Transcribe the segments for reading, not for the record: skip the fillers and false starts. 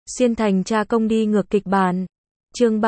Xuyên thành tra công đi ngược kịch bản. Chương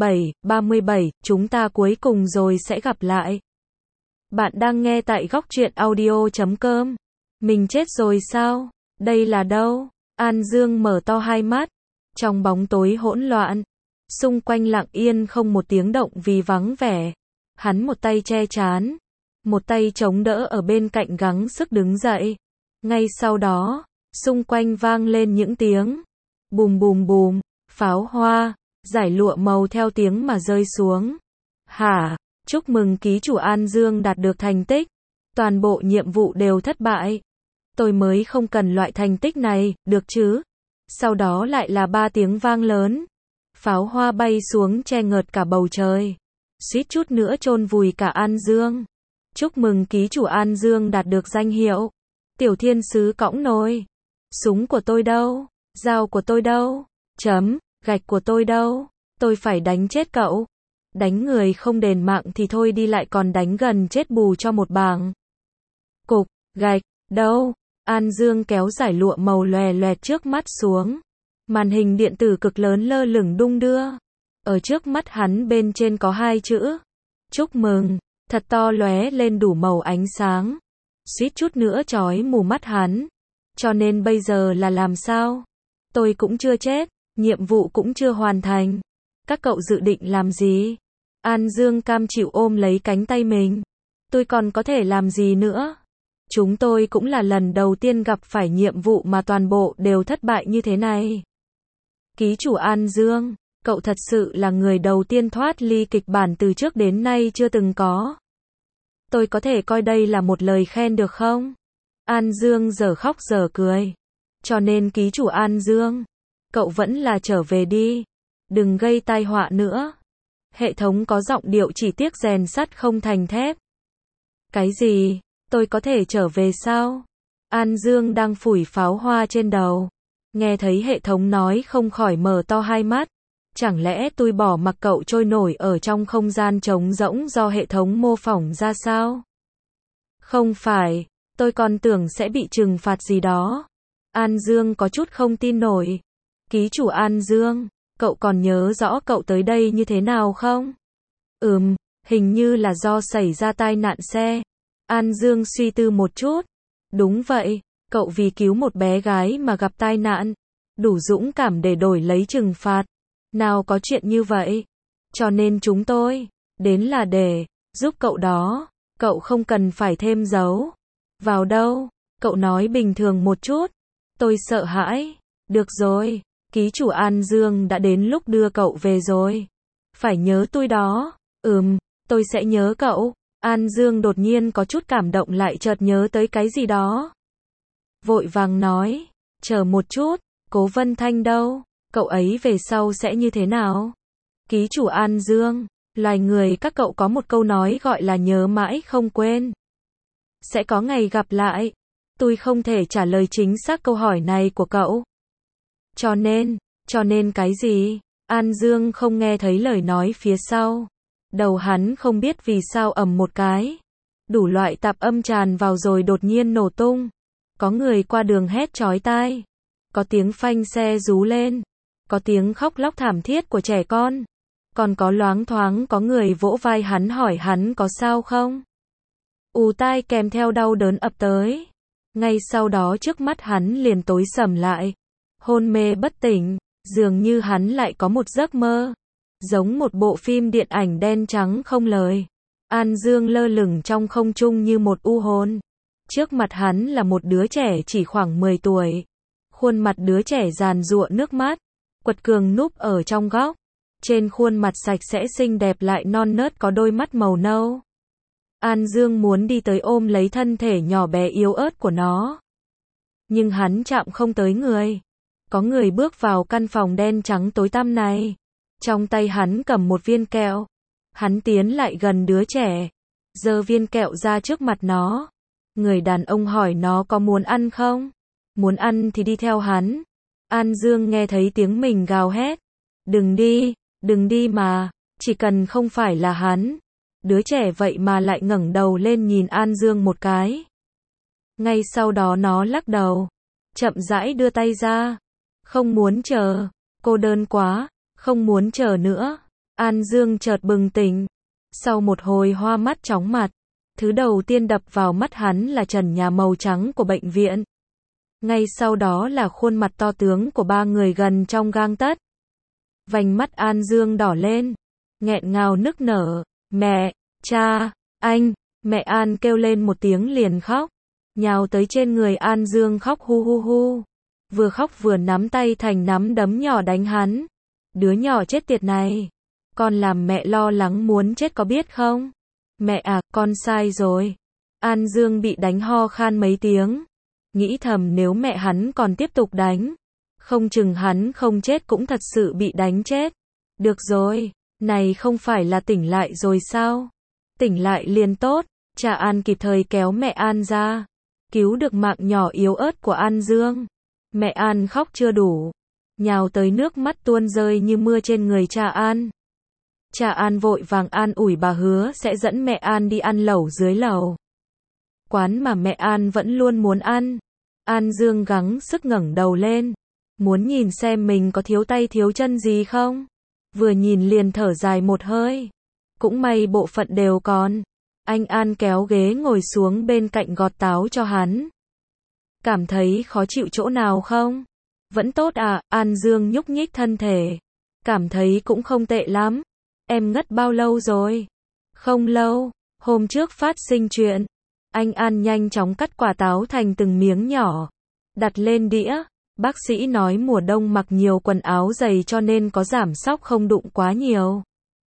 37, chúng ta cuối cùng rồi sẽ gặp lại. Bạn đang nghe tại góc truyện audio.com. Mình chết rồi sao? Đây là đâu? An Dương mở to hai mắt. Trong bóng tối hỗn loạn, xung quanh lặng yên không một tiếng động vì vắng vẻ. Hắn một tay che trán, một tay chống đỡ ở bên cạnh gắng sức đứng dậy. Ngay sau đó, xung quanh vang lên những tiếng bùm bùm bùm, pháo hoa, giải lụa màu theo tiếng mà rơi xuống. Hả? Chúc mừng ký chủ An Dương đạt được thành tích. Toàn bộ nhiệm vụ đều thất bại. Tôi mới không cần loại thành tích này, được chứ? Sau đó lại là 3 tiếng vang lớn. Pháo hoa bay xuống che ngợt cả bầu trời. Suýt chút nữa chôn vùi cả An Dương. Chúc mừng ký chủ An Dương đạt được danh hiệu Tiểu Thiên Sứ cõng nồi. Súng của tôi đâu? Dao của tôi đâu? Gạch của tôi đâu? Tôi phải đánh chết cậu. Đánh người không đền mạng thì thôi đi lại còn đánh gần chết bù cho một bảng. Cục, gạch, đâu? An Dương kéo giải lụa màu lòe loẹt trước mắt xuống. Màn hình điện tử cực lớn lơ lửng đung đưa. Ở trước mắt hắn bên trên có 2 chữ. Chúc mừng, thật to lóe lên đủ màu ánh sáng. Suýt chút nữa chói mù mắt hắn. Cho nên bây giờ là làm sao? Tôi cũng chưa chết, nhiệm vụ cũng chưa hoàn thành. Các cậu dự định làm gì? An Dương cam chịu ôm lấy cánh tay mình. Tôi còn có thể làm gì nữa? Chúng tôi cũng là lần đầu tiên gặp phải nhiệm vụ mà toàn bộ đều thất bại như thế này. Ký chủ An Dương, cậu thật sự là người đầu tiên thoát ly kịch bản từ trước đến nay chưa từng có. Tôi có thể coi đây là một lời khen được không? An Dương giờ khóc giờ cười. Cho nên ký chủ An Dương, cậu vẫn là trở về đi. Đừng gây tai họa nữa. Hệ thống có giọng điệu chỉ tiếc rèn sắt không thành thép. Cái gì? Tôi có thể trở về sao? An Dương đang phủi pháo hoa trên đầu. Nghe thấy hệ thống nói không khỏi mở to hai mắt. Chẳng lẽ tôi bỏ mặc cậu trôi nổi ở trong không gian trống rỗng do hệ thống mô phỏng ra sao? Không phải, tôi còn tưởng sẽ bị trừng phạt gì đó. An Dương có chút không tin nổi. Ký chủ An Dương, cậu còn nhớ rõ cậu tới đây như thế nào không? Hình như là do xảy ra tai nạn xe. An Dương suy tư một chút. Đúng vậy, cậu vì cứu một bé gái mà gặp tai nạn. Đủ dũng cảm để đổi lấy trừng phạt. Nào có chuyện như vậy. Cho nên chúng tôi đến là để giúp cậu đó. Cậu không cần phải thêm dấu vào đâu. Cậu nói bình thường một chút. Tôi sợ hãi. Được rồi, ký chủ An Dương đã đến lúc đưa cậu về rồi. Phải nhớ tôi đó. Tôi sẽ nhớ cậu. An Dương đột nhiên có chút cảm động lại chợt nhớ tới cái gì đó. Vội vàng nói, chờ một chút, Cố Vân Thanh đâu? Cậu ấy về sau sẽ như thế nào? Ký chủ An Dương, loài người các cậu có một câu nói gọi là nhớ mãi không quên. Sẽ có ngày gặp lại. Tôi không thể trả lời chính xác câu hỏi này của cậu. Cho nên cái gì? An Dương không nghe thấy lời nói phía sau. Đầu hắn không biết vì sao ầm một cái. Đủ loại tạp âm tràn vào rồi đột nhiên nổ tung. Có người qua đường hét chói tai. Có tiếng phanh xe rú lên. Có tiếng khóc lóc thảm thiết của trẻ con. Còn có loáng thoáng có người vỗ vai hắn hỏi hắn có sao không. Ù tai kèm theo đau đớn ập tới. Ngay sau đó trước mắt hắn liền tối sầm lại. Hôn mê bất tỉnh. Dường như hắn lại có một giấc mơ. Giống một bộ phim điện ảnh đen trắng không lời. An Dương lơ lửng trong không trung như một u hồn. Trước mặt hắn là một đứa trẻ chỉ khoảng 10 tuổi. Khuôn mặt đứa trẻ giàn giụa nước mắt. Quật cường núp ở trong góc. Trên khuôn mặt sạch sẽ xinh đẹp lại non nớt có đôi mắt màu nâu. An Dương muốn đi tới ôm lấy thân thể nhỏ bé yếu ớt của nó. Nhưng hắn chạm không tới người. Có người bước vào căn phòng đen trắng tối tăm này. Trong tay hắn cầm một viên kẹo. Hắn tiến lại gần đứa trẻ. Giơ viên kẹo ra trước mặt nó. Người đàn ông hỏi nó có muốn ăn không? Muốn ăn thì đi theo hắn. An Dương nghe thấy tiếng mình gào hét. Đừng đi mà. Chỉ cần không phải là hắn. Đứa trẻ vậy mà lại ngẩng đầu lên nhìn An Dương một cái. Ngay sau đó nó lắc đầu. Chậm rãi đưa tay ra. Không muốn chờ. Cô đơn quá. Không muốn chờ nữa. An Dương chợt bừng tỉnh. Sau một hồi hoa mắt chóng mặt, thứ đầu tiên đập vào mắt hắn là trần nhà màu trắng của bệnh viện. Ngay sau đó là khuôn mặt to tướng của ba người gần trong gang tấc. Vành mắt An Dương đỏ lên, nghẹn ngào nức nở. Mẹ, cha, anh. Mẹ An kêu lên một tiếng liền khóc, nhào tới trên người An Dương khóc hu hu hu. Vừa khóc vừa nắm tay thành nắm đấm nhỏ đánh hắn. Đứa nhỏ chết tiệt này. Con làm mẹ lo lắng muốn chết có biết không? Mẹ à, con sai rồi. An Dương bị đánh ho khan mấy tiếng. Nghĩ thầm nếu mẹ hắn còn tiếp tục đánh, không chừng hắn không chết cũng thật sự bị đánh chết. Được rồi, này không phải là tỉnh lại rồi sao? Tỉnh lại liền tốt. Cha An kịp thời kéo mẹ An ra, cứu được mạng nhỏ yếu ớt của An Dương. Mẹ An khóc chưa đủ, nhào tới nước mắt tuôn rơi như mưa trên người cha An. Cha An vội vàng an ủi bà hứa sẽ dẫn mẹ An đi ăn lẩu dưới lầu. Quán mà mẹ An vẫn luôn muốn ăn. An Dương gắng sức ngẩng đầu lên, muốn nhìn xem mình có thiếu tay thiếu chân gì không. Vừa nhìn liền thở dài một hơi. Cũng may bộ phận đều còn. Anh An kéo ghế ngồi xuống bên cạnh gọt táo cho hắn. Cảm thấy khó chịu chỗ nào không? Vẫn tốt à? An Dương nhúc nhích thân thể. Cảm thấy cũng không tệ lắm. Em ngất bao lâu rồi? Không lâu, hôm trước phát sinh chuyện. Anh An nhanh chóng cắt quả táo thành từng miếng nhỏ, đặt lên đĩa. Bác sĩ nói mùa đông mặc nhiều quần áo dày cho nên có giảm sóc không đụng quá nhiều.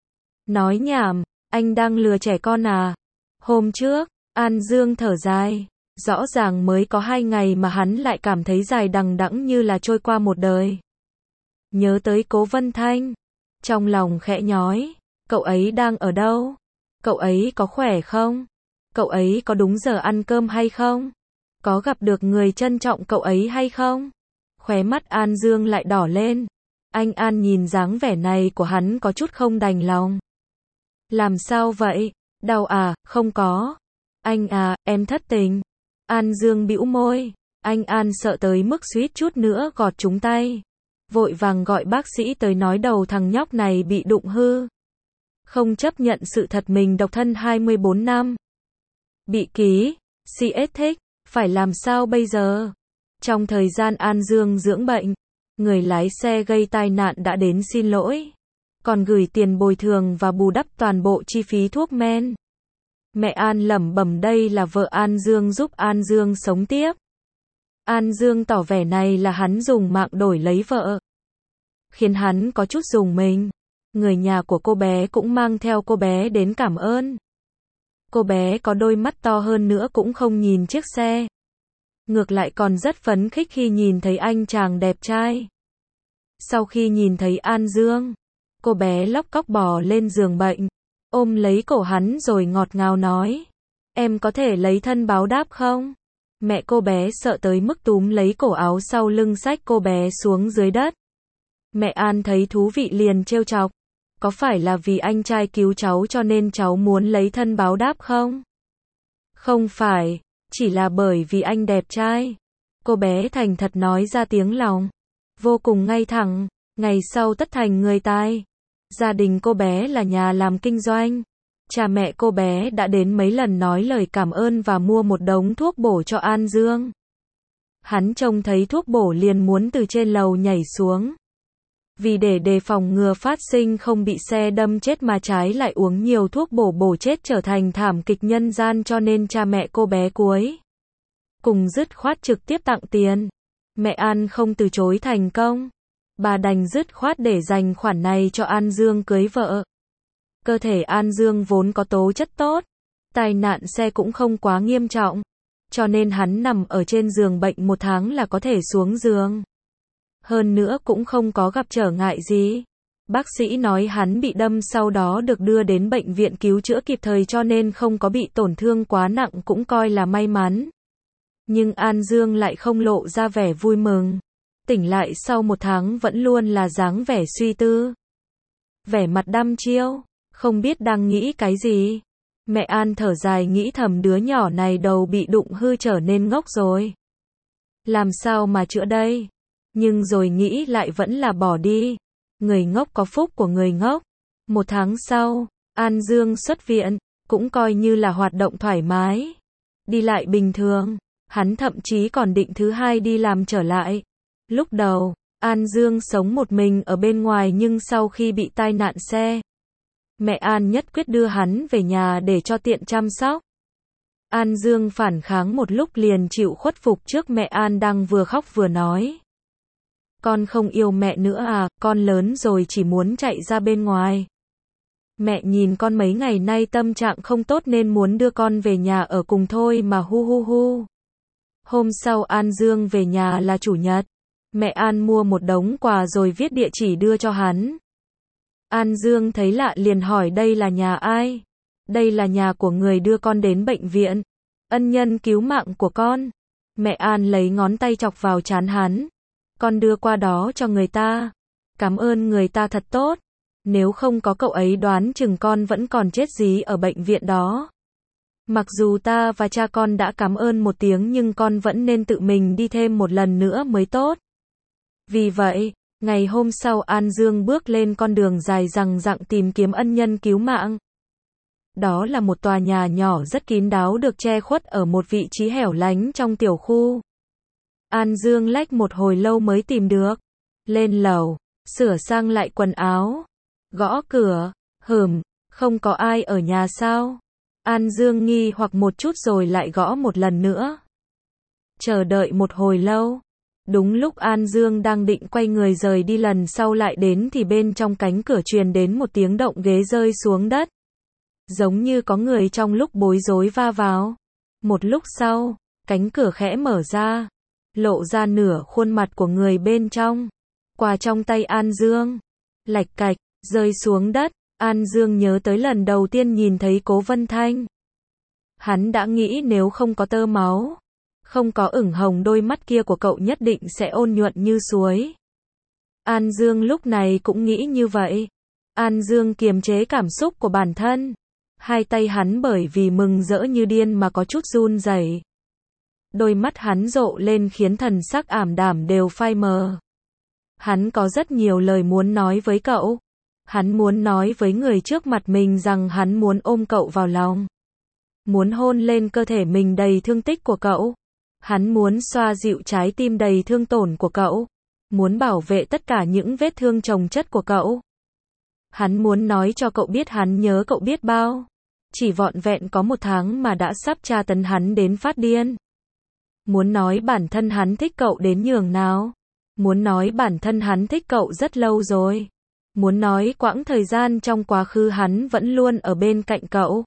Nói nhảm, anh đang lừa trẻ con à? Hôm trước, An Dương thở dài. Rõ ràng mới có 2 ngày mà hắn lại cảm thấy dài đằng đẵng như là trôi qua một đời. Nhớ tới Cố Vân Thanh, trong lòng khẽ nhói. Cậu ấy đang ở đâu? Cậu ấy có khỏe không? Cậu ấy có đúng giờ ăn cơm hay không? Có gặp được người trân trọng cậu ấy hay không? Khóe mắt An Dương lại đỏ lên. Anh An nhìn dáng vẻ này của hắn có chút không đành lòng. Làm sao vậy? Đau à? Không có. Anh à, em thất tình. An Dương bĩu môi. Anh An sợ tới mức suýt chút nữa gọt trúng tay. Vội vàng gọi bác sĩ tới nói đầu thằng nhóc này bị đụng hư. Không chấp nhận sự thật mình độc thân 24 năm. Bị ký, CS thích, phải làm sao bây giờ? Trong thời gian An Dương dưỡng bệnh, người lái xe gây tai nạn đã đến xin lỗi, còn gửi tiền bồi thường và bù đắp toàn bộ chi phí thuốc men. Mẹ An lẩm bẩm đây là vợ An Dương giúp An Dương sống tiếp. An Dương tỏ vẻ này là hắn dùng mạng đổi lấy vợ, khiến hắn có chút rùng mình. Người nhà của cô bé cũng mang theo cô bé đến cảm ơn. Cô bé có đôi mắt to hơn nữa cũng không nhìn chiếc xe. Ngược lại còn rất phấn khích khi nhìn thấy anh chàng đẹp trai. Sau khi nhìn thấy An Dương, cô bé lóc cóc bò lên giường bệnh, ôm lấy cổ hắn rồi ngọt ngào nói. Em có thể lấy thân báo đáp không? Mẹ cô bé sợ tới mức túm lấy cổ áo sau lưng xách cô bé xuống dưới đất. Mẹ An thấy thú vị liền trêu chọc. Có phải là vì anh trai cứu cháu cho nên cháu muốn lấy thân báo đáp không? Không phải, chỉ là bởi vì anh đẹp trai. Cô bé thành thật nói ra tiếng lòng. Vô cùng ngay thẳng, ngày sau tất thành người tài. Gia đình cô bé là nhà làm kinh doanh. Cha mẹ cô bé đã đến mấy lần nói lời cảm ơn và mua một đống thuốc bổ cho An Dương. Hắn trông thấy thuốc bổ liền muốn từ trên lầu nhảy xuống. Vì để đề phòng ngừa phát sinh không bị xe đâm chết mà trái lại uống nhiều thuốc bổ chết trở thành thảm kịch nhân gian cho nên cha mẹ cô bé cuối cùng dứt khoát trực tiếp tặng tiền. Mẹ An không từ chối thành công. Bà đành dứt khoát để dành khoản này cho An Dương cưới vợ. Cơ thể An Dương vốn có tố chất tốt. Tai nạn xe cũng không quá nghiêm trọng. Cho nên hắn nằm ở trên giường bệnh 1 tháng là có thể xuống giường. Hơn nữa cũng không có gặp trở ngại gì. Bác sĩ nói hắn bị đâm sau đó được đưa đến bệnh viện cứu chữa kịp thời cho nên không có bị tổn thương quá nặng cũng coi là may mắn. Nhưng An Dương lại không lộ ra vẻ vui mừng. Tỉnh lại sau 1 tháng vẫn luôn là dáng vẻ suy tư. Vẻ mặt đăm chiêu, không biết đang nghĩ cái gì. Mẹ An thở dài nghĩ thầm đứa nhỏ này đầu bị đụng hư trở nên ngốc rồi. Làm sao mà chữa đây? Nhưng rồi nghĩ lại vẫn là bỏ đi. Người ngốc có phúc của người ngốc. 1 tháng sau, An Dương xuất viện, cũng coi như là hoạt động thoải mái. Đi lại bình thường, hắn thậm chí còn định thứ 2 đi làm trở lại. Lúc đầu, An Dương sống một mình ở bên ngoài nhưng sau khi bị tai nạn xe, mẹ An nhất quyết đưa hắn về nhà để cho tiện chăm sóc. An Dương phản kháng một lúc liền chịu khuất phục trước mẹ An đang vừa khóc vừa nói. Con không yêu mẹ nữa à, con lớn rồi chỉ muốn chạy ra bên ngoài. Mẹ nhìn con mấy ngày nay tâm trạng không tốt nên muốn đưa con về nhà ở cùng thôi mà hu hu hu. Hôm sau An Dương về nhà là chủ nhật. Mẹ An mua một đống quà rồi viết địa chỉ đưa cho hắn. An Dương thấy lạ liền hỏi đây là nhà ai? Đây là nhà của người đưa con đến bệnh viện. Ân nhân cứu mạng của con. Mẹ An lấy ngón tay chọc vào trán hắn. Con đưa qua đó cho người ta. Cảm ơn người ta thật tốt. Nếu không có cậu ấy đoán chừng con vẫn còn chết dí ở bệnh viện đó. Mặc dù ta và cha con đã cảm ơn một tiếng nhưng con vẫn nên tự mình đi thêm một lần nữa mới tốt. Vì vậy, ngày hôm sau An Dương bước lên con đường dài dằng dặc tìm kiếm ân nhân cứu mạng. Đó là một tòa nhà nhỏ rất kín đáo được che khuất ở một vị trí hẻo lánh trong tiểu khu. An Dương lách một hồi lâu mới tìm được. Lên lầu, sửa sang lại quần áo, gõ cửa, không có ai ở nhà sao? An Dương nghi hoặc một chút rồi lại gõ một lần nữa. Chờ đợi một hồi lâu. Đúng lúc An Dương đang định quay người rời đi lần sau lại đến thì bên trong cánh cửa truyền đến một tiếng động ghế rơi xuống đất. Giống như có người trong lúc bối rối va vào. Một lúc sau, cánh cửa khẽ mở ra, lộ ra nửa khuôn mặt của người bên trong. Quà trong tay An Dương, lạch cạch, rơi xuống đất. An Dương nhớ tới lần đầu tiên nhìn thấy Cố Vân Thanh. Hắn đã nghĩ nếu không có tơ máu, không có ửng hồng đôi mắt kia của cậu nhất định sẽ ôn nhuận như suối. An Dương lúc này cũng nghĩ như vậy. An Dương kiềm chế cảm xúc của bản thân. Hai tay hắn bởi vì mừng rỡ như điên mà có chút run rẩy. Đôi mắt hắn rộ lên khiến thần sắc ảm đạm đều phai mờ. Hắn có rất nhiều lời muốn nói với cậu. Hắn muốn nói với người trước mặt mình rằng hắn muốn ôm cậu vào lòng. Muốn hôn lên cơ thể mình đầy thương tích của cậu. Hắn muốn xoa dịu trái tim đầy thương tổn của cậu. Muốn bảo vệ tất cả những vết thương chồng chất của cậu. Hắn muốn nói cho cậu biết hắn nhớ cậu biết bao. Chỉ vỏn vẹn có 1 tháng mà đã sắp tra tấn hắn đến phát điên. Muốn nói bản thân hắn thích cậu đến nhường nào. Muốn nói bản thân hắn thích cậu rất lâu rồi. Muốn nói quãng thời gian trong quá khứ hắn vẫn luôn ở bên cạnh cậu.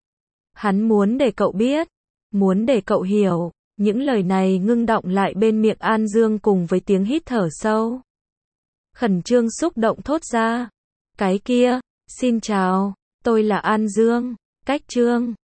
Hắn muốn để cậu biết. Muốn để cậu hiểu. Những lời này ngưng đọng lại bên miệng An Dương cùng với tiếng hít thở sâu. Khẩn trương xúc động thốt ra. Cái kia, xin chào, tôi là An Dương, cách chương.